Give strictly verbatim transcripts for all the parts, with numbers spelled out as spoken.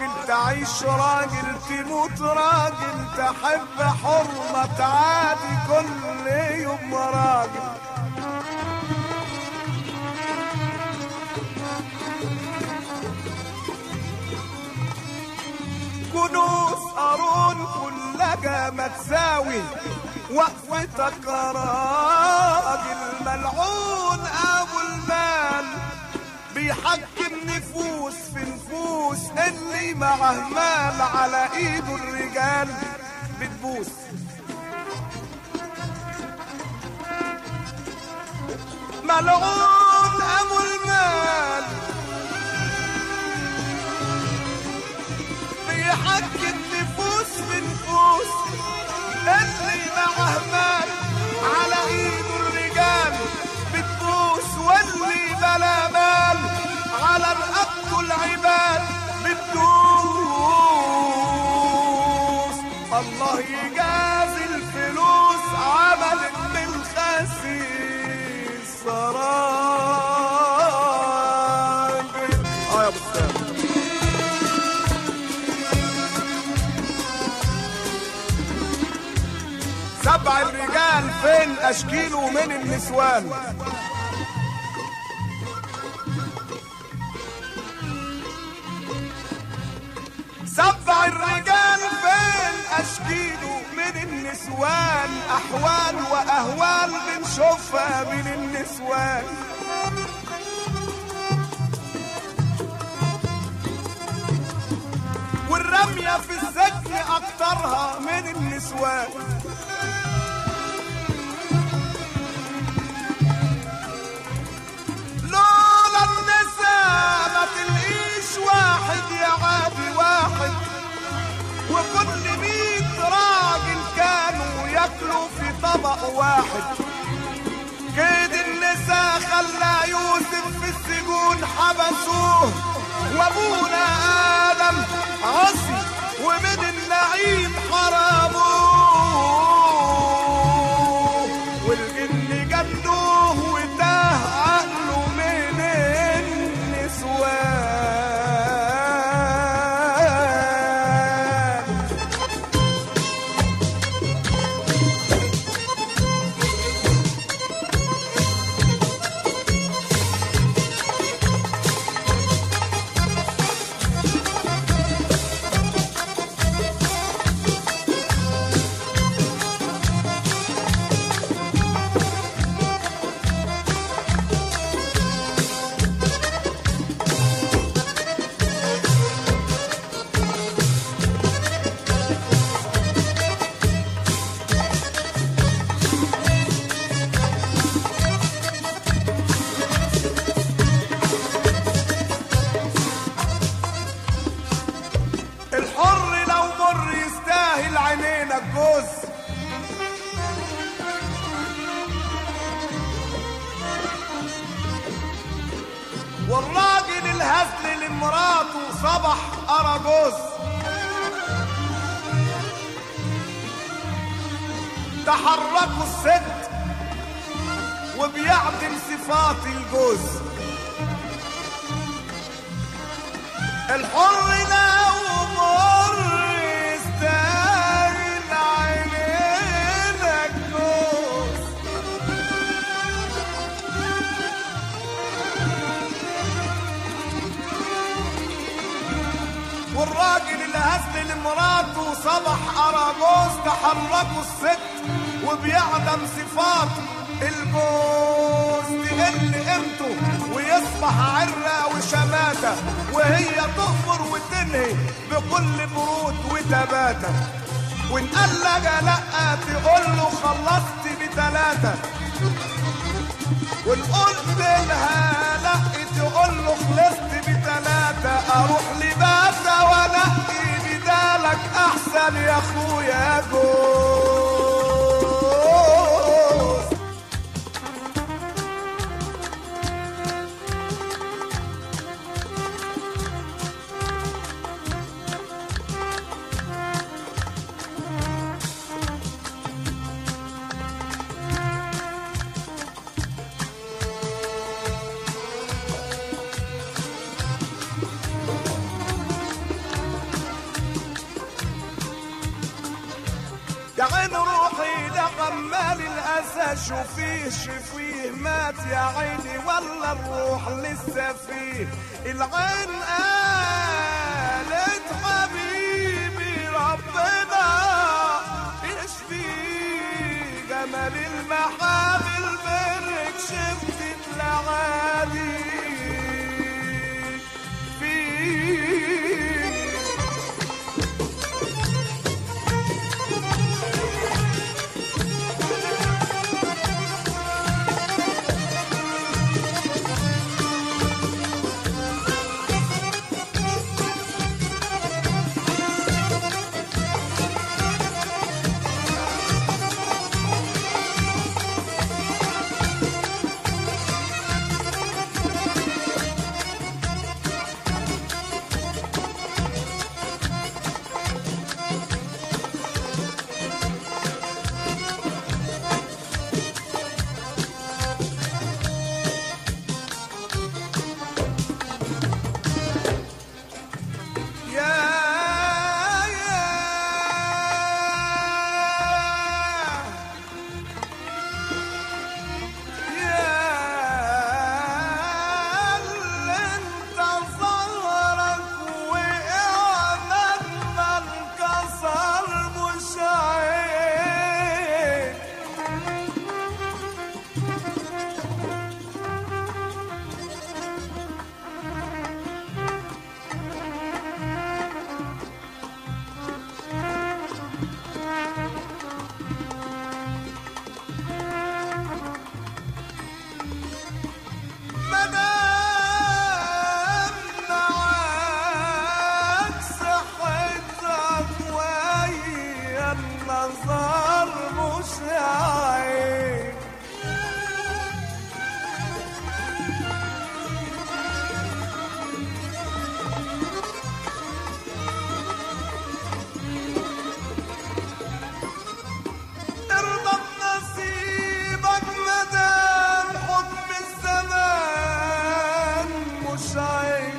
راجل، تعيش راجل، تموت راجل، تحب حرمة عادي كل يوم راجل. كنوز قارون كلها ما تساوي وقفتك راجل. ملعون ابو المال بيحكم نفوس في نفوس، اللي معه مال على ايده الرجال بتبوس. ملعون ابو المال بيحكم نفوس في نفوس، اللي معه مال على ايده الرجال بتبوس، واللي بلا مال على رقبته العباد بتدوس. الله يجازي الفلوس عملت من خسيس راجل. اه يا ابو السلام. سبع الرجال فين اشكيله من النسوان؟ سبع الرجال فين اشكيله من النسوان؟ احوال واهوال بنشوفها من النسوان. والرمية في السجن اكترها من النسوان. لولا النساء ما تلقيش واحد يا عادي واحد، وكل ميت راجل كانوا ياكلوا في طبق واحد. كيد النساء خلى يوسف في السجون حبسوه، وابونا ادم عصي ومن النعيم حرموه، والجن جدوه وتاه عقله من النسوان. الحر لو مر يستاهل عينينا الجوز، والراجل الهزل لمراته صبح أراجوز. تحركوا الست وبيعدم صفات الجوز. الحر لو مر يستاهل عينينا الجوز، والراجل اللي هزل لمراته صبح أراجوز. تحركوا الست وبيعدم صفات الجوز، تقل قيمته ويصبح عرة وشماتة، وهي تغفر وتنهي بكل برود وتباتة. وان قال لها لأ تقول له خلصت بتلاتة، وان قلت لها لأ تقول له خلصت بتلاتة. اروح لباتة وانقي بدالك احسن يا اخويا جوز. يا عين روحي لعمال الأسى شوفيه شفيه مات يا عيني ولا الروح لسه فيه. العين قالت حبيبي ربنا يشفيه جمال المحامل منك شفتت لعادي فيه. النظر مش عيب ارضى بنصيبك مدام حكم الزمان مش عيب.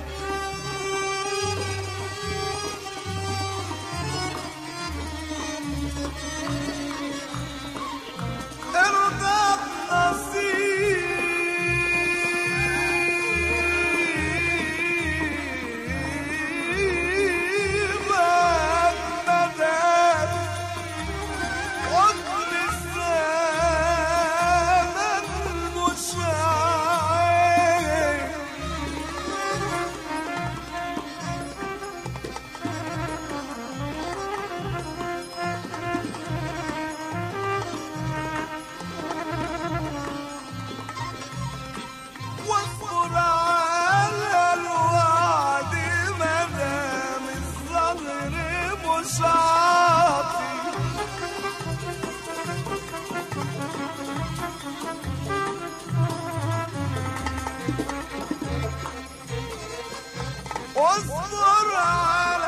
واصبر على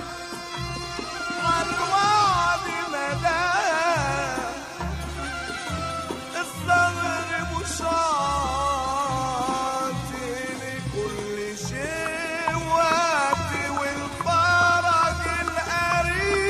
الوعد مدام الصبر مشاطي لكل شيء وقت والفرج القريب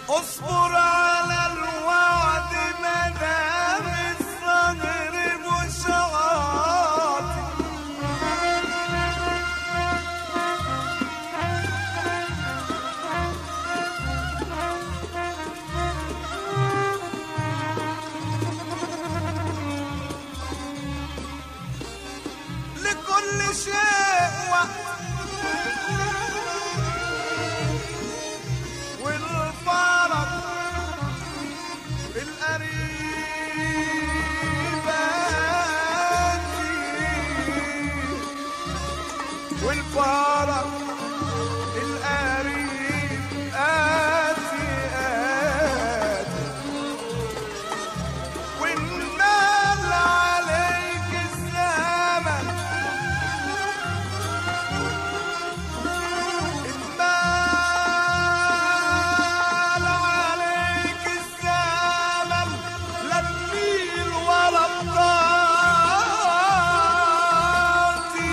اصبر على الوعد مدام الصدر مش عاطي، لكل شيء وقت والفرج القريبات والفرج القريب آتي آتي، والمال عليك الزمن المال عليك الزمن لا تميل ولا بطاطي،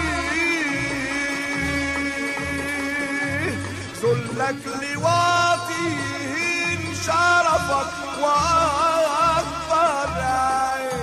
ذلك لواطيه شرفك واكبر عين.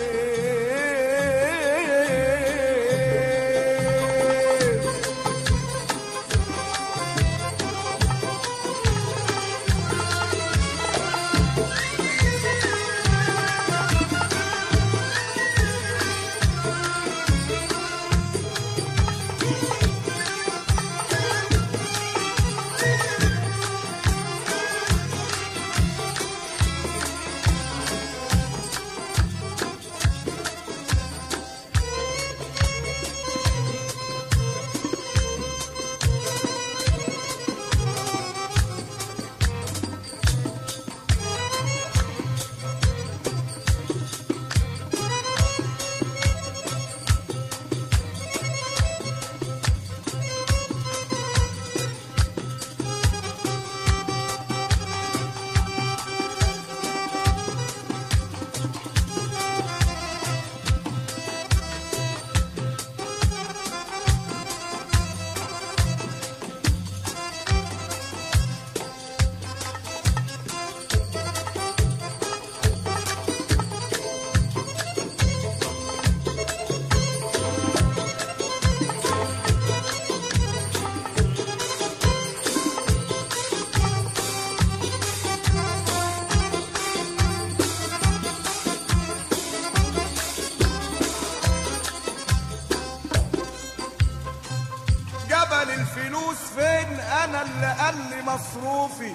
جبل الفلوس فين؟ انا اللي قال لي مصروفي،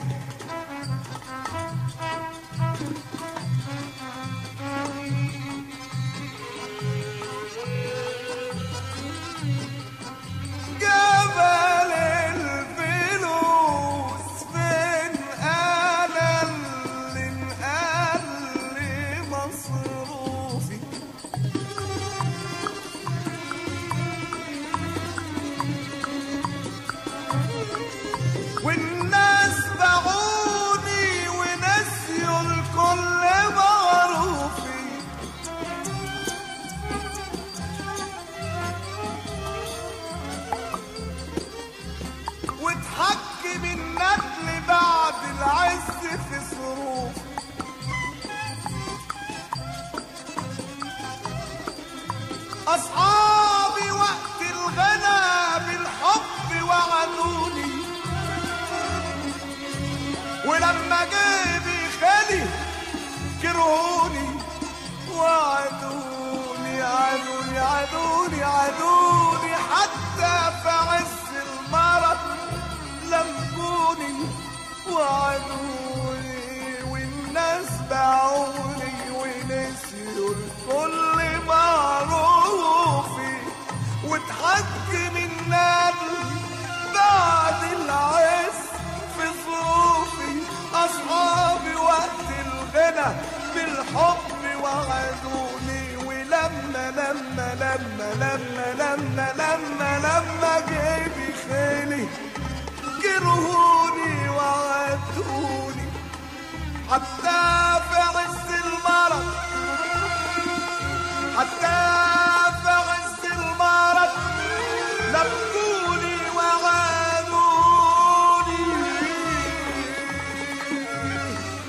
جبل الفلوس فين؟ انا اللي قال لي مصروفي، والناس باعوني ونسيوا الكل معروفي، واتحكم الندل بعد العز في صروفي، أصحابي وقت الغنى بالحب وعدوني، ولما جيبي خالي كرهوني وعدوني عدوني عدوني عدوني، حتى في عز المرض لمكوني وعدوني، والناس باعوني ونسيوا الكل معروفي، واتحكم النبل بعد العز في ظروفي، أصحابي وقت الغنى بالحب وعدوني، ولما لما لما لما لما لما لما جيت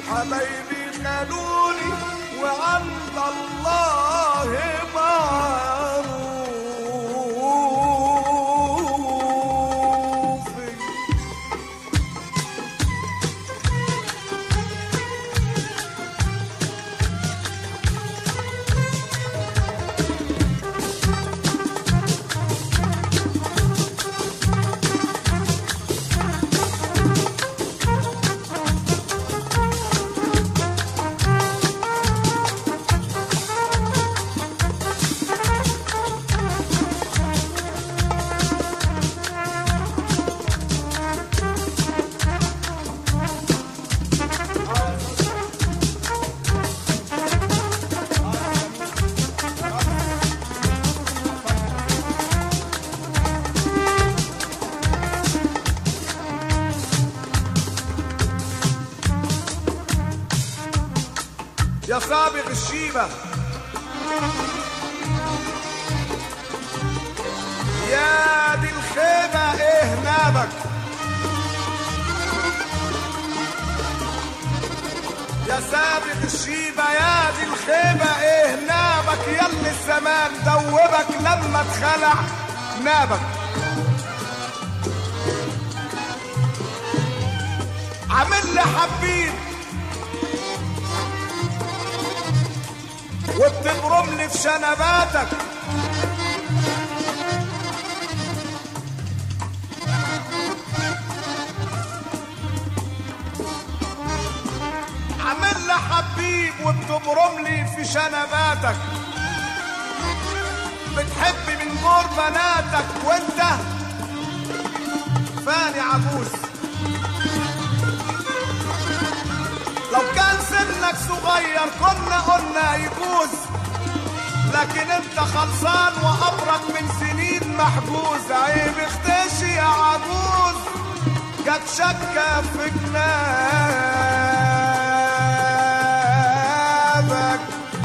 حبايبي خلوني وعند الله معروف. يا سابق الشيبة يا دي الخيبة ايه نابك، يا سابق الشيبة يا دي الخيبة ايه نابك، ياللي الزمان دوبك لما اتخلع نابك. عامل لي حبيب وبتبرم لي في شنباتك، عامل لي حبيب وبتبرم لي في شنباتك، بتحب من جور بناتك وانت فاني عجوز. لو كان سنك صغير كنا قلنا يجوز، لكن انت خلصان وامرك من سنين محجوز. عيب اختشي يا عجوز جت شكة في جنابك.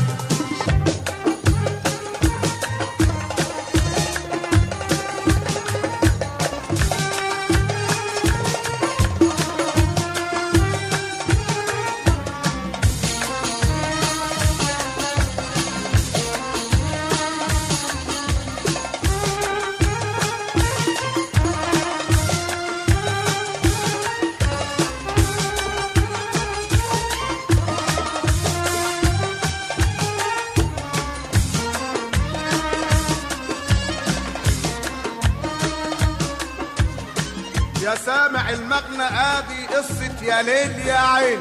يا سامع المغنى ادي قصة يا ليل يا عين،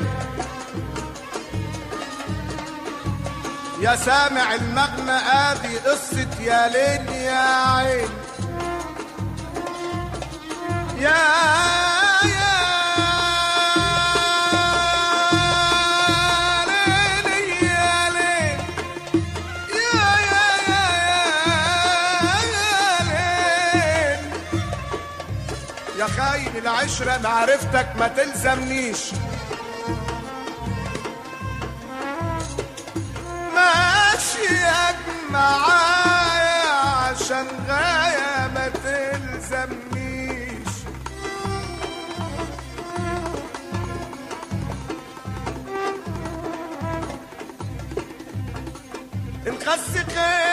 يا سامع المغنى ادي قصة يا ليل يا عين. يا يا ليل يا ليل يا يا يا يا ليل يا خاين العشرة معرفتك ما تلزمنيش، ماشيك معايا عشان غاية ما تلزمنيش. انخس خير